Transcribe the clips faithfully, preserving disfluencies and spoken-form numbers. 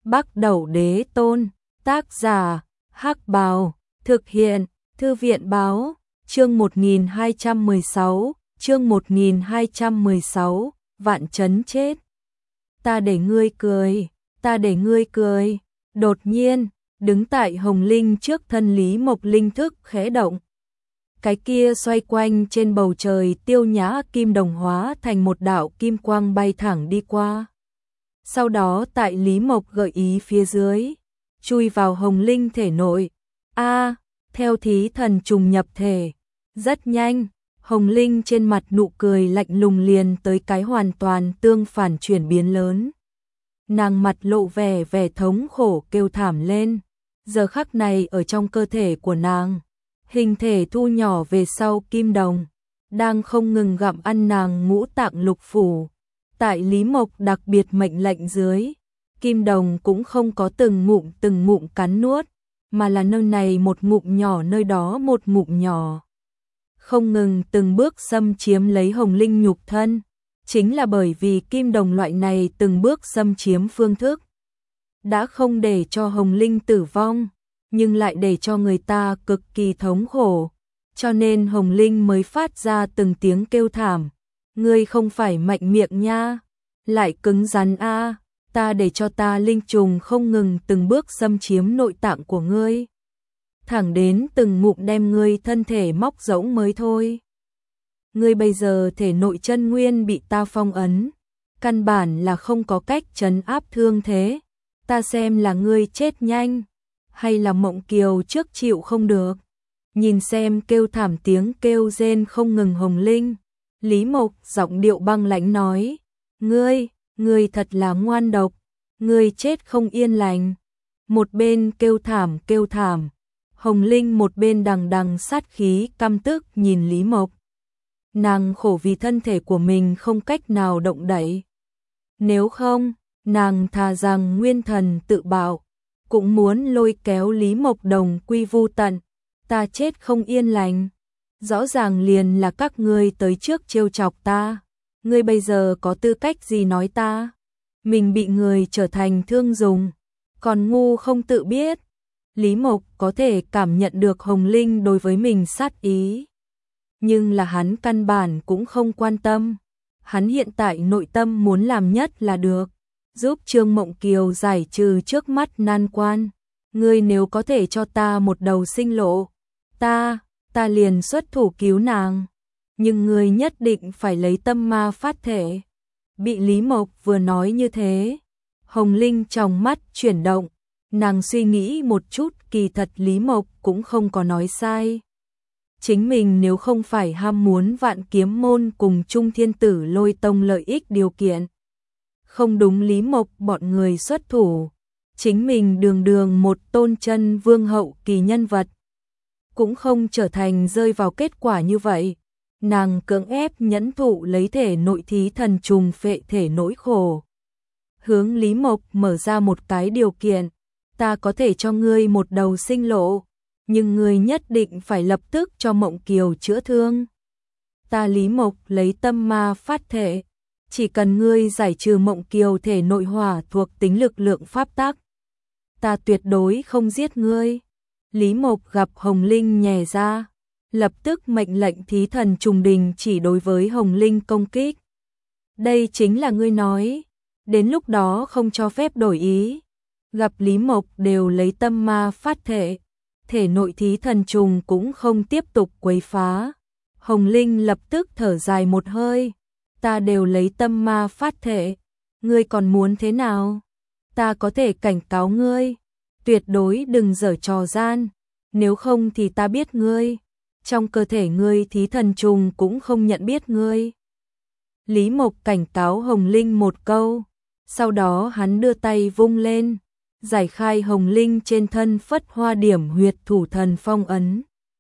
Bắc Đẩu Đế Tôn, tác giả, Hắc Bào, thực hiện, Thư viện Báo, chương một nghìn hai trăm mười sáu, chương một nghìn hai trăm mười sáu, vạn chấn chết. Ta để ngươi cười, ta để ngươi cười, đột nhiên, đứng tại Hồng Linh trước thân Lý Mộc linh thức khẽ động. Cái kia xoay quanh trên bầu trời tiêu nhã kim đồng hóa thành một đạo kim quang bay thẳng đi qua. Sau đó tại Lý Mộc gợi ý phía dưới, chui vào Hồng Linh thể nội. A, theo thí thần trùng nhập thể, rất nhanh, Hồng Linh trên mặt nụ cười lạnh lùng liền tới cái hoàn toàn tương phản chuyển biến lớn. Nàng mặt lộ vẻ vẻ thống khổ kêu thảm lên. Giờ khắc này ở trong cơ thể của nàng, hình thể thu nhỏ về sau kim đồng, đang không ngừng gặm ăn nàng ngũ tạng lục phủ. Tại Lý Mộc đặc biệt mệnh lệnh dưới, kim đồng cũng không có từng ngụm từng ngụm cắn nuốt, mà là nơi này một ngụm nhỏ nơi đó một ngụm nhỏ. Không ngừng từng bước xâm chiếm lấy Hồng Linh nhục thân, chính là bởi vì kim đồng loại này từng bước xâm chiếm phương thức, đã không để cho Hồng Linh tử vong, nhưng lại để cho người ta cực kỳ thống khổ, cho nên Hồng Linh mới phát ra từng tiếng kêu thảm. Ngươi không phải mạnh miệng nha, lại cứng rắn a, ta để cho ta linh trùng không ngừng từng bước xâm chiếm nội tạng của ngươi, thẳng đến từng ngụm đem ngươi thân thể móc rỗng mới thôi. Ngươi bây giờ thể nội chân nguyên bị ta phong ấn, căn bản là không có cách trấn áp thương thế, ta xem là ngươi chết nhanh, hay là Mộng Kiều trước chịu không được. Nhìn xem kêu thảm tiếng kêu rên không ngừng Hồng Linh, Lý Mộc giọng điệu băng lãnh nói, ngươi, ngươi thật là ngoan độc, ngươi chết không yên lành. Một bên kêu thảm kêu thảm, Hồng Linh một bên đằng đằng sát khí căm tức nhìn Lý Mộc. Nàng khổ vì thân thể của mình không cách nào động đậy. Nếu không, nàng thà rằng nguyên thần tự bạo, cũng muốn lôi kéo Lý Mộc đồng quy vu tận. Ta chết không yên lành, rõ ràng liền là các ngươi tới trước trêu chọc ta, ngươi bây giờ có tư cách gì nói ta? Mình bị người trở thành thương dùng, còn ngu không tự biết. Lý Mộc có thể cảm nhận được Hồng Linh đối với mình sát ý, nhưng là hắn căn bản cũng không quan tâm. Hắn hiện tại nội tâm muốn làm nhất là được giúp Trương Mộng Kiều giải trừ trước mắt nan quan. Ngươi nếu có thể cho ta một đầu sinh lộ, ta, ta liền xuất thủ cứu nàng, nhưng ngươi nhất định phải lấy tâm ma phát thể. Bị Lý Mộc vừa nói như thế, Hồng Linh trong mắt chuyển động, nàng suy nghĩ một chút, kỳ thật Lý Mộc cũng không có nói sai. Chính mình nếu không phải ham muốn Vạn Kiếm Môn cùng Trung Thiên Tử Lôi Tông lợi ích điều kiện, không đúng Lý Mộc bọn người xuất thủ, chính mình đường đường một tôn chân vương hậu kỳ nhân vật, cũng không trở thành rơi vào kết quả như vậy. Nàng cưỡng ép nhẫn thụ lấy thể nội thí thần trùng phệ thể nỗi khổ. Hướng Lý Mộc mở ra một cái điều kiện, ta có thể cho ngươi một đầu sinh lộ, nhưng ngươi nhất định phải lập tức cho Mộng Kiều chữa thương. Ta Lý Mộc lấy tâm ma phát thể, chỉ cần ngươi giải trừ Mộng Kiều thể nội hỏa thuộc tính lực lượng pháp tắc, ta tuyệt đối không giết ngươi. Lý Mộc gặp Hồng Linh nhè ra, lập tức mệnh lệnh thí thần trùng đình chỉ đối với Hồng Linh công kích. Đây chính là ngươi nói, đến lúc đó không cho phép đổi ý. Gặp Lý Mộc đều lấy tâm ma phát thể, thể nội thí thần trùng cũng không tiếp tục quấy phá. Hồng Linh lập tức thở dài một hơi, ta đều lấy tâm ma phát thể, ngươi còn muốn thế nào? Ta có thể cảnh cáo ngươi, tuyệt đối đừng giở trò gian, nếu không thì ta biết ngươi, trong cơ thể ngươi thí thần trùng cũng không nhận biết ngươi. Lý Mộc cảnh cáo Hồng Linh một câu, sau đó hắn đưa tay vung lên, giải khai Hồng Linh trên thân Phất Hoa Điểm huyệt thủ thần phong ấn.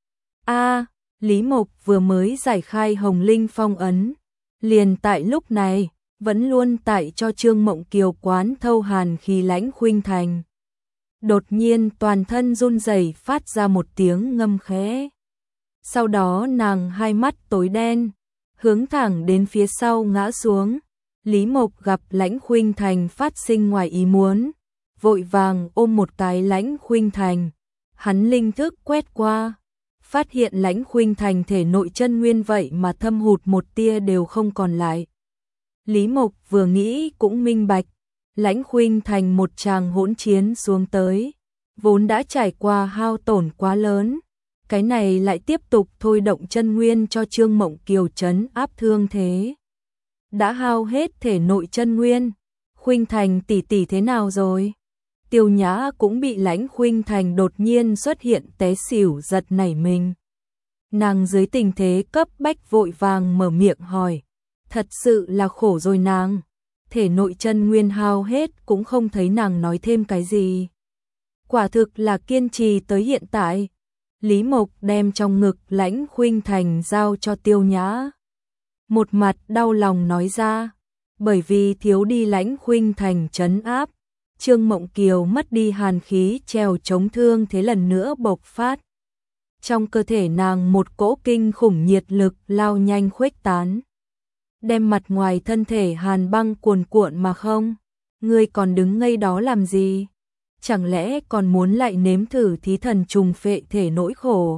A, Lý Mộc vừa mới giải khai Hồng Linh phong ấn, liền tại lúc này, vẫn luôn tại cho Trương Mộng Kiều quán thâu hàn khí lãnh khuynh thành. Đột nhiên toàn thân run rẩy phát ra một tiếng ngâm khẽ. Sau đó nàng hai mắt tối đen, hướng thẳng đến phía sau ngã xuống. Lý Mộc gặp lãnh khuynh thành phát sinh ngoài ý muốn, vội vàng ôm một cái Lãnh Khuynh Thành. Hắn linh thức quét qua, phát hiện Lãnh Khuynh Thành thể nội chân nguyên vậy mà thâm hụt một tia đều không còn lại. Lý Mộc vừa nghĩ cũng minh bạch, Lãnh Khuynh Thành một tràng hỗn chiến xuống tới, vốn đã trải qua hao tổn quá lớn, cái này lại tiếp tục thôi động chân nguyên cho Trương Mộng Kiều trấn áp thương thế. Đã hao hết thể nội chân nguyên, Khuynh Thành tỷ tỷ thế nào rồi? Tiêu Nhã cũng bị Lãnh Khuynh Thành đột nhiên xuất hiện té xỉu giật nảy mình. Nàng dưới tình thế cấp bách vội vàng mở miệng hỏi, thật sự là khổ rồi nàng, thể nội chân nguyên hao hết cũng không thấy nàng nói thêm cái gì. Quả thực là kiên trì tới hiện tại. Lý Mộc đem trong ngực Lãnh Khuynh Thành giao cho Tiêu Nhã. Một mặt đau lòng nói ra, bởi vì thiếu đi Lãnh Khuynh Thành trấn áp, Trương Mộng Kiều mất đi hàn khí trèo chống thương thế lần nữa bộc phát. Trong cơ thể nàng một cỗ kinh khủng nhiệt lực lao nhanh khuếch tán, đem mặt ngoài thân thể hàn băng cuồn cuộn mà không. Ngươi còn đứng ngây đó làm gì? Chẳng lẽ còn muốn lại nếm thử thí thần trùng phệ thể nỗi khổ?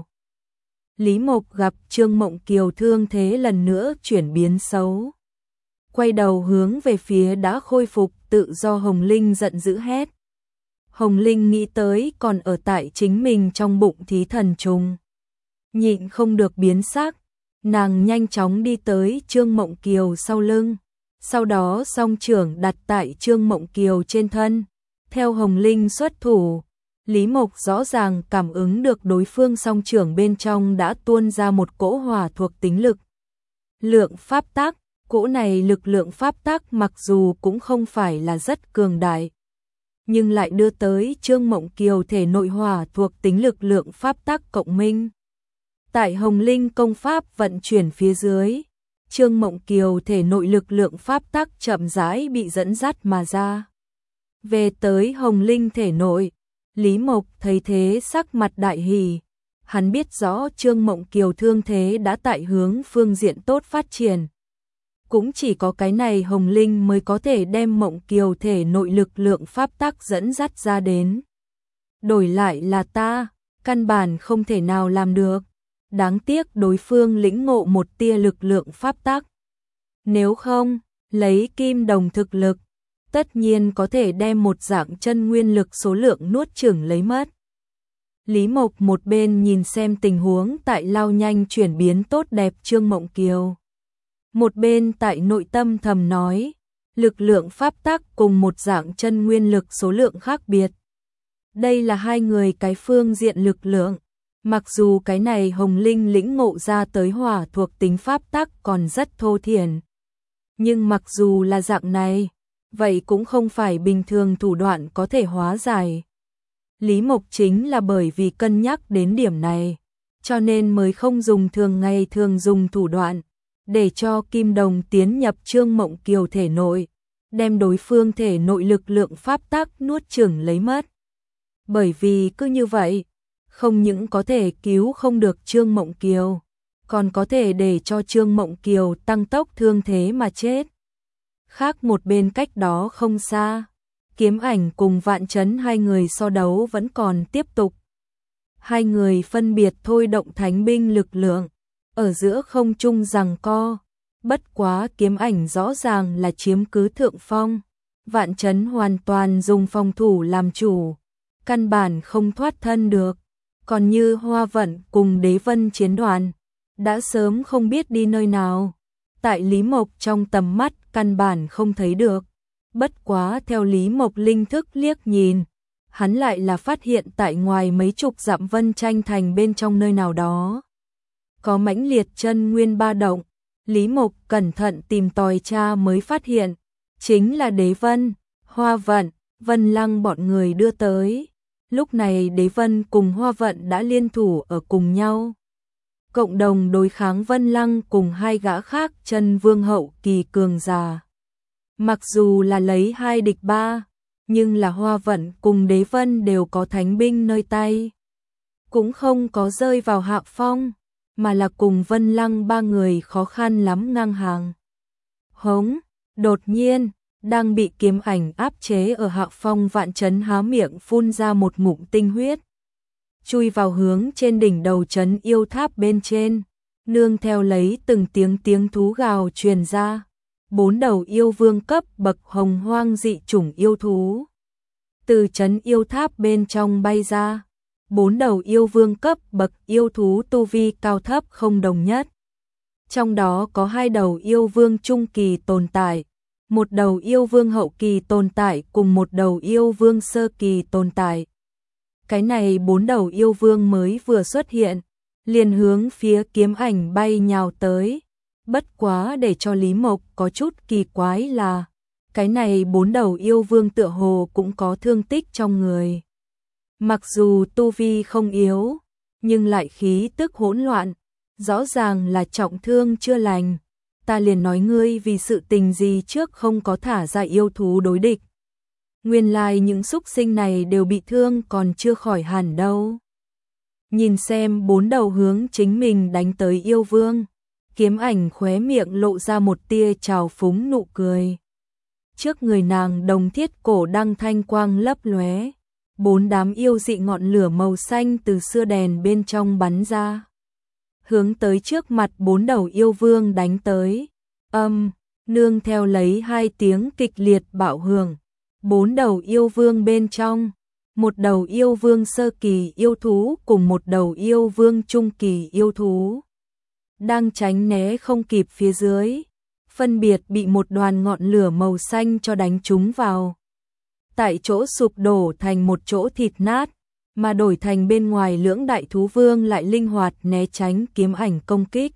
Lý Mộc gặp Trương Mộng Kiều thương thế lần nữa chuyển biến xấu, quay đầu hướng về phía đã khôi phục tự do Hồng Linh giận dữ hét. Hồng Linh nghĩ tới còn ở tại chính mình trong bụng thí thần trùng, nhịn không được biến sắc, nàng nhanh chóng đi tới Trương Mộng Kiều sau lưng, sau đó song trưởng đặt tại Trương Mộng Kiều trên thân. Theo Hồng Linh xuất thủ, Lý Mộc rõ ràng cảm ứng được đối phương song trưởng bên trong đã tuôn ra một cỗ hỏa thuộc tính lực lượng pháp tắc. Cỗ này lực lượng pháp tắc mặc dù cũng không phải là rất cường đại, nhưng lại đưa tới Trương Mộng Kiều thể nội hỏa thuộc tính lực lượng pháp tắc cộng minh. Tại Hồng Linh công pháp vận chuyển phía dưới, Trương Mộng Kiều thể nội lực lượng pháp tắc chậm rãi bị dẫn dắt mà ra. Về tới Hồng Linh thể nội, Lý Mộc thấy thế sắc mặt đại hỉ, hắn biết rõ Trương Mộng Kiều thương thế đã tại hướng phương diện tốt phát triển. Cũng chỉ có cái này Hồng Linh mới có thể đem Mộng Kiều thể nội lực lượng pháp tắc dẫn dắt ra đến. Đổi lại là ta, căn bản không thể nào làm được. Đáng tiếc đối phương lĩnh ngộ một tia lực lượng pháp tắc. Nếu không, lấy kim đồng thực lực, tất nhiên có thể đem một dạng chân nguyên lực số lượng nuốt chửng lấy mất. Lý Mộc một bên nhìn xem tình huống tại lao nhanh chuyển biến tốt đẹp Trương Mộng Kiều, một bên tại nội tâm thầm nói, lực lượng pháp tắc cùng một dạng chân nguyên lực số lượng khác biệt. Đây là hai người cái phương diện lực lượng, mặc dù cái này Hồng Linh lĩnh ngộ ra tới hỏa thuộc tính pháp tắc còn rất thô thiển. Nhưng mặc dù là dạng này, vậy cũng không phải bình thường thủ đoạn có thể hóa giải. Lý Mộc chính là bởi vì cân nhắc đến điểm này, cho nên mới không dùng thường ngày thường dùng thủ đoạn, để cho kim đồng tiến nhập Trương Mộng Kiều thể nội, đem đối phương thể nội lực lượng pháp tắc nuốt chửng lấy mất. Bởi vì cứ như vậy, không những có thể cứu không được Trương Mộng Kiều, còn có thể để cho Trương Mộng Kiều tăng tốc thương thế mà chết. Khác một bên cách đó không xa, Kiếm Ảnh cùng Vạn Chấn hai người so đấu vẫn còn tiếp tục. Hai người phân biệt thôi động thánh binh lực lượng, ở giữa không trung giằng co, bất quá Kiếm Ảnh rõ ràng là chiếm cứ thượng phong, Vạn Chấn hoàn toàn dùng phòng thủ làm chủ, căn bản không thoát thân được, còn như Hoa Vận cùng Đế Vân chiến đoàn, đã sớm không biết đi nơi nào, tại Lý Mộc trong tầm mắt căn bản không thấy được, bất quá theo Lý Mộc linh thức liếc nhìn, hắn lại là phát hiện tại ngoài mấy chục dặm Vân Tranh Thành bên trong nơi nào đó. Có mãnh liệt chân nguyên ba động, Lý Mộc cẩn thận tìm tòi tra mới phát hiện, chính là Đế Vân, Hoa Vận, Vân Lăng bọn người đưa tới. Lúc này Đế Vân cùng Hoa Vận đã liên thủ ở cùng nhau, cộng đồng đối kháng Vân Lăng cùng hai gã khác chân vương hậu kỳ cường giả. Mặc dù là lấy hai địch ba, nhưng là Hoa Vận cùng Đế Vân đều có thánh binh nơi tay, cũng không có rơi vào hạ phong, mà là cùng Vân Lăng ba người khó khăn lắm ngang hàng. Hống, đột nhiên, Đang bị kiếm ảnh áp chế ở hạ phong, Vạn Chấn há miệng phun ra một ngụm tinh huyết, chui vào hướng trên đỉnh đầu trấn yêu tháp bên trên, nương theo lấy từng tiếng tiếng thú gào truyền ra. Bốn đầu yêu vương cấp bậc hồng hoang dị chủng yêu thú từ trấn yêu tháp bên trong bay ra. Bốn đầu yêu vương cấp bậc yêu thú tu vi cao thấp không đồng nhất. Trong đó có hai đầu yêu vương trung kỳ tồn tại, một đầu yêu vương hậu kỳ tồn tại cùng một đầu yêu vương sơ kỳ tồn tại. Cái này bốn đầu yêu vương mới vừa xuất hiện, liền hướng phía kiếm ảnh bay nhào tới. Bất quá để cho Lý Mộc có chút kỳ quái là, cái này bốn đầu yêu vương tựa hồ cũng có thương tích trong người. Mặc dù tu vi không yếu, nhưng lại khí tức hỗn loạn, rõ ràng là trọng thương chưa lành. Ta liền nói ngươi vì sự tình gì trước không có thả ra yêu thú đối địch. Nguyên lai những xúc sinh này đều bị thương còn chưa khỏi hẳn đâu. Nhìn xem bốn đầu hướng chính mình đánh tới yêu vương, kiếm ảnh khóe miệng lộ ra một tia trào phúng nụ cười. Trước người nàng đồng thiết cổ đăng thanh quang lấp lóe, bốn đám yêu dị ngọn lửa màu xanh từ xưa đèn bên trong bắn ra, hướng tới trước mặt bốn đầu yêu vương đánh tới. Âm, nương theo lấy hai tiếng kịch liệt bạo hưởng, bốn đầu yêu vương bên trong, một đầu yêu vương sơ kỳ yêu thú cùng một đầu yêu vương trung kỳ yêu thú đang tránh né không kịp phía dưới, phân biệt bị một đoàn ngọn lửa màu xanh cho đánh trúng vào. Tại chỗ sụp đổ thành một chỗ thịt nát, mà đổi thành bên ngoài lưỡng đại thú vương lại linh hoạt né tránh kiếm ảnh công kích.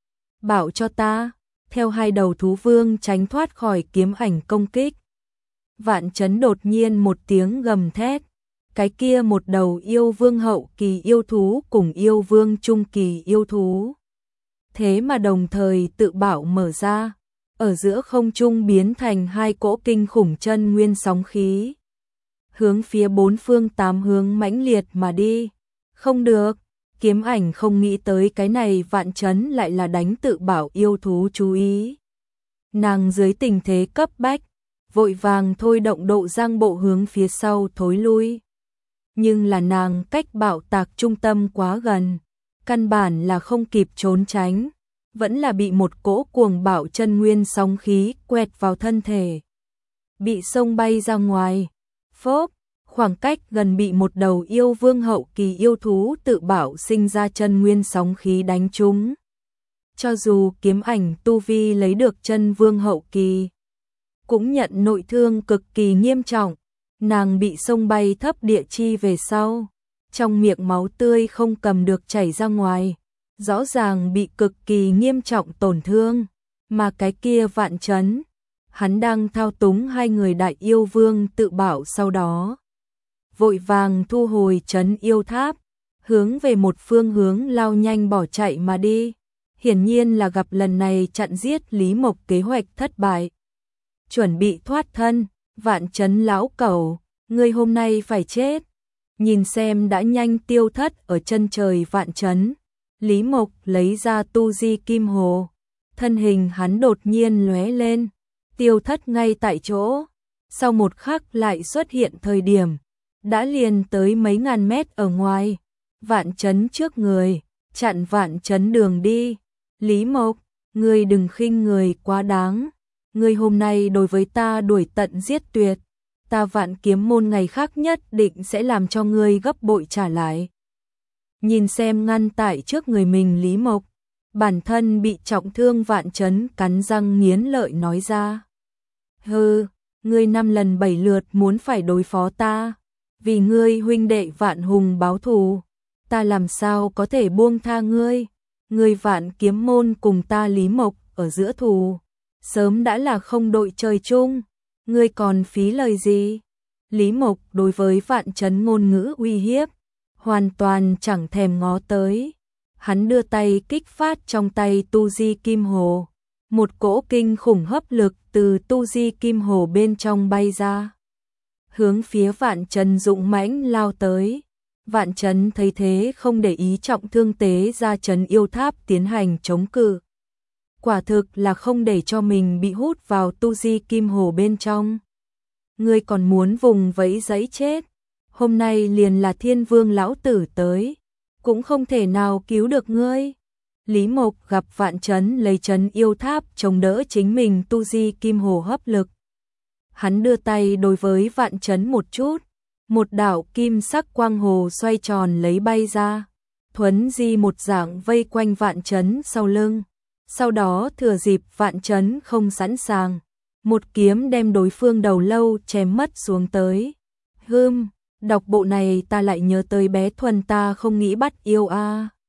Bảo cho ta, theo hai đầu thú vương tránh thoát khỏi kiếm ảnh công kích. Vạn Chấn đột nhiên một tiếng gầm thét, cái kia một đầu yêu vương hậu kỳ yêu thú cùng yêu vương trung kỳ yêu thú. Thế mà đồng thời tự bảo mở ra, ở giữa không trung biến thành hai cỗ kinh khủng chân nguyên sóng khí, hướng phía bốn phương tám hướng mãnh liệt mà đi. Không được, kiếm ảnh không nghĩ tới cái này Vạn Chấn lại là đánh tự bảo yêu thú chú ý. Nàng dưới tình thế cấp bách, vội vàng thôi động độ giang bộ hướng phía sau thối lui. Nhưng là nàng cách bạo tạc trung tâm quá gần, căn bản là không kịp trốn tránh, vẫn là bị một cỗ cuồng bạo chân nguyên sóng khí quẹt vào thân thể, bị xông bay ra ngoài. Phốp, khoảng cách gần bị một đầu yêu vương hậu kỳ yêu thú tự bảo sinh ra chân nguyên sóng khí đánh trúng. Cho dù kiếm ảnh tu vi lấy được chân vương hậu kỳ, cũng nhận nội thương cực kỳ nghiêm trọng. Nàng bị xông bay thấp địa chi về sau, trong miệng máu tươi không cầm được chảy ra ngoài, rõ ràng bị cực kỳ nghiêm trọng tổn thương. Mà cái kia Vạn Chấn, hắn đang thao túng hai người đại yêu vương tự bảo, sau đó vội vàng thu hồi trấn yêu tháp, hướng về một phương hướng lao nhanh bỏ chạy mà đi. Hiển nhiên là gặp lần này chặn giết Lý Mộc kế hoạch thất bại, chuẩn bị thoát thân. Vạn Chấn lão cẩu, ngươi hôm nay phải chết. Nhìn xem đã nhanh tiêu thất ở chân trời Vạn Chấn, Lý Mộc lấy ra tu di kim hồ, thân hình hắn đột nhiên lóe lên, tiêu thất ngay tại chỗ. Sau một khắc lại xuất hiện thời điểm, đã liền tới mấy ngàn mét ở ngoài, Vạn Chấn trước người, chặn Vạn Chấn đường đi. Lý Mộc, ngươi đừng khinh người quá đáng. Ngươi hôm nay đối với ta đuổi tận giết tuyệt, ta Vạn Kiếm môn ngày khác nhất định sẽ làm cho ngươi gấp bội trả lại. Nhìn xem ngăn tại trước người mình Lý Mộc, bản thân bị trọng thương Vạn Chấn cắn răng nghiến lợi nói ra. Hừ, ngươi năm lần bảy lượt muốn phải đối phó ta, vì ngươi huynh đệ Vạn Hùng báo thù, ta làm sao có thể buông tha ngươi. Ngươi Vạn Kiếm môn cùng ta Lý Mộc ở giữa thù, sớm đã là không đội trời chung, ngươi còn phí lời gì? Lý Mộc đối với Vạn Chấn ngôn ngữ uy hiếp, hoàn toàn chẳng thèm ngó tới. Hắn đưa tay kích phát trong tay tu di kim hồ, một cỗ kinh khủng hấp lực từ tu di kim hồ bên trong bay ra, hướng phía Vạn Chấn dũng mãnh lao tới. Vạn Chấn thấy thế không để ý trọng thương tế ra trấn yêu tháp tiến hành chống cự. quả thực là không để cho mình bị hút vào tu di kim hồ bên trong. Ngươi còn muốn vùng vẫy giấy chết, hôm nay liền là Thiên Vương lão tử tới, cũng không thể nào cứu được ngươi. Lý Mộc gặp Vạn Chấn lấy Chấn Yêu Tháp chống đỡ chính mình tu di kim hồ hấp lực. Hắn đưa tay đối với Vạn Chấn một chút, một đạo kim sắc quang hồ xoay tròn lấy bay ra, thuấn di một dạng vây quanh Vạn Chấn sau lưng. Sau đó thừa dịp Vạn Chấn không sẵn sàng, một kiếm đem đối phương đầu lâu chém mất xuống tới. Hừm, đọc bộ này ta lại nhớ tới bé Thuần ta không nghĩ bắt yêu a. À.